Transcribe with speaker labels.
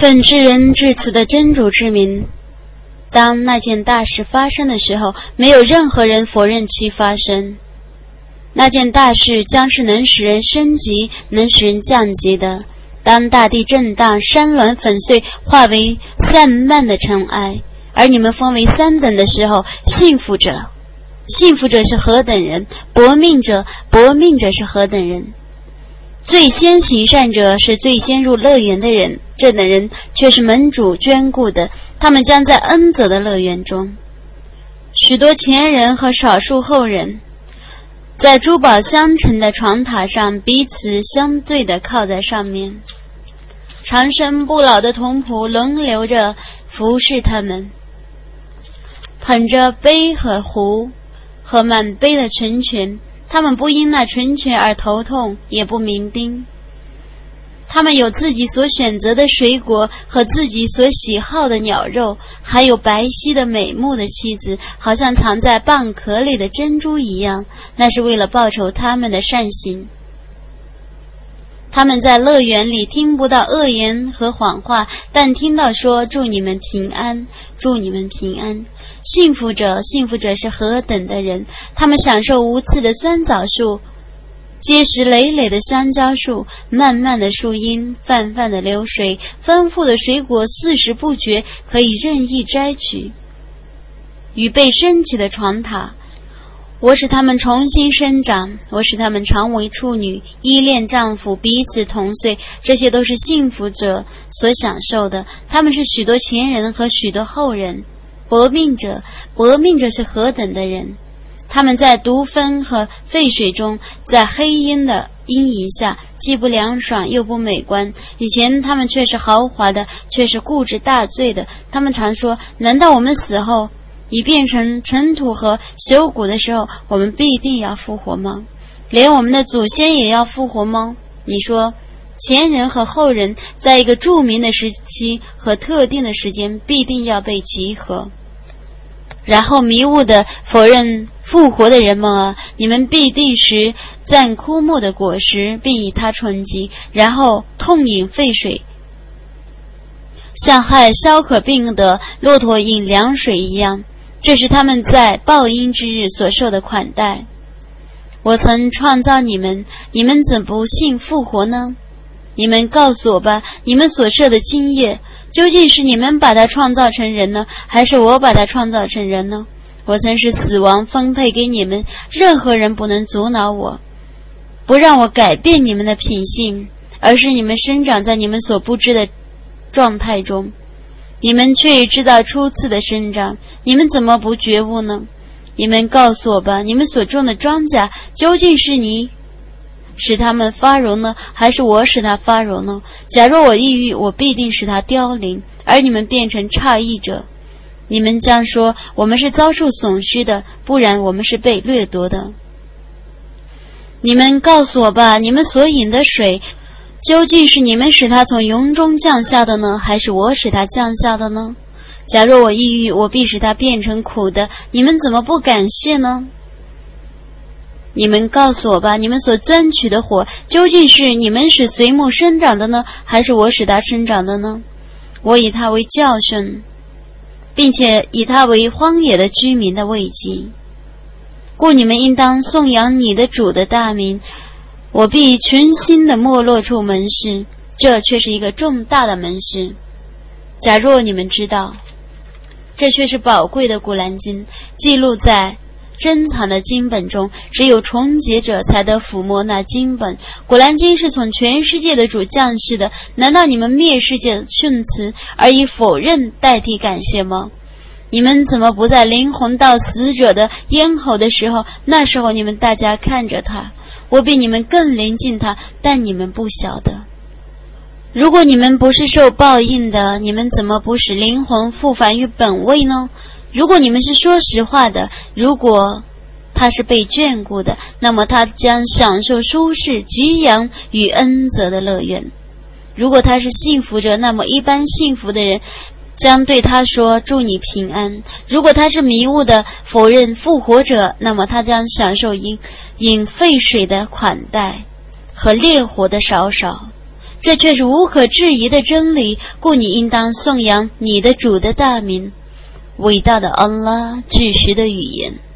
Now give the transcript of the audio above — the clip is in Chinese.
Speaker 1: 奉至人至此的真主之名，当那件大事发生的时候，没有任何人否认其发生。那件大事将是能使人升级，能使人降级的。当大地震荡，山峦粉碎，化为散漫的尘埃，而你们分为三等的时候，幸福者是何等人，薄命者是何等人。最先行善者是最先入乐园的人，这等人却是门主眷顾的，他们将在恩泽的乐园中。许多前人和少数后人在珠宝相承的床榻上彼此相对地靠在上面，长生不老的童仆轮流着服侍他们，捧着杯和壶和满杯的纯泉，他们不因那纯泉而头痛，也不酩酊。他们有自己所选择的水果和自己所喜好的鸟肉，还有白皙的美目的妻子，好像藏在蚌壳里的珍珠一样，那是为了报酬他们的善行。他们在乐园里听不到恶言和谎话，但听到说祝你们平安，祝你们平安。幸福者是何等的人，他们享受无刺的酸枣树，结实累累的香蕉树，漫漫的树荫，泛泛的流水，丰富的水果，四时不绝，可以任意摘取。与被升起的床榻，我使他们重新生长，我使他们常为处女，依恋丈夫，彼此同岁，这些都是幸福者所享受的。他们是许多前人和许多后人。薄命者是何等的人，他们在毒风和沸水中，在黑阴的阴影下，既不凉爽又不美观。以前他们却是豪华的，却是固执大罪的。他们常说，难道我们死后已变成尘土和朽骨的时候，我们必定要复活吗？连我们的祖先也要复活吗？你说前人和后人在一个著名的时期和特定的时间必定要被集合，然后迷雾地否认复活的人们啊，你们必定食暂枯木的果实，并以它充饥，然后痛饮沸水，像害消渴病的骆驼饮凉水一样。这是他们在报应之日所受的款待。我曾创造你们，你们怎不信复活呢？你们告诉我吧，你们所设的基业，究竟是你们把它创造成人呢，还是我把它创造成人呢？我曾使死亡分配给你们，任何人不能阻挠我，不让我改变你们的品性，而是你们生长在你们所不知的状态中。你们却知道初次的生长，你们怎么不觉悟呢？你们告诉我吧，你们所种的庄稼，究竟是你使它们发荣呢，还是我使它发荣呢？假若我抑郁，我必定使它凋零，而你们变成诧异者。你们将说，我们是遭受损失的，不然我们是被掠夺的。你们告诉我吧，你们所饮的水，究竟是你们使它从云中降下的呢，还是我使它降下的呢？假若我抑郁，我必使它变成苦的，你们怎么不感谢呢？你们告诉我吧，你们所钻取的火，究竟是你们使随木生长的呢，还是我使它生长的呢？我以它为教训，并且以它为荒野的居民的慰藉。故你们应当颂扬你的主的大名，我必全心的没落出门市，这却是一个重大的门市。假若你们知道，这却是宝贵的古兰经，记录在珍藏的经本中，只有重结者才得抚摸那经本。古兰经是从全世界的主降世的，难道你们蔑视界训词，而以否认代替感谢吗？你们怎么不在灵魂到死者的咽喉的时候，那时候你们大家看着他，我比你们更临近他，但你们不晓得。如果你们不是受报应的，你们怎么不使灵魂复返于本位呢？如果你们是说实话的，如果他是被眷顾的，那么他将享受舒适、吉阳与恩泽的乐园。如果他是幸福者，那么一般幸福的人将对他说祝你平安。如果他是迷雾的否认复活者，那么他将享受饮沸水的款待和烈火的烧烧。 这却是无可置疑的真理，故你应当颂扬你的主的大名。伟大的安拉，至实的语言。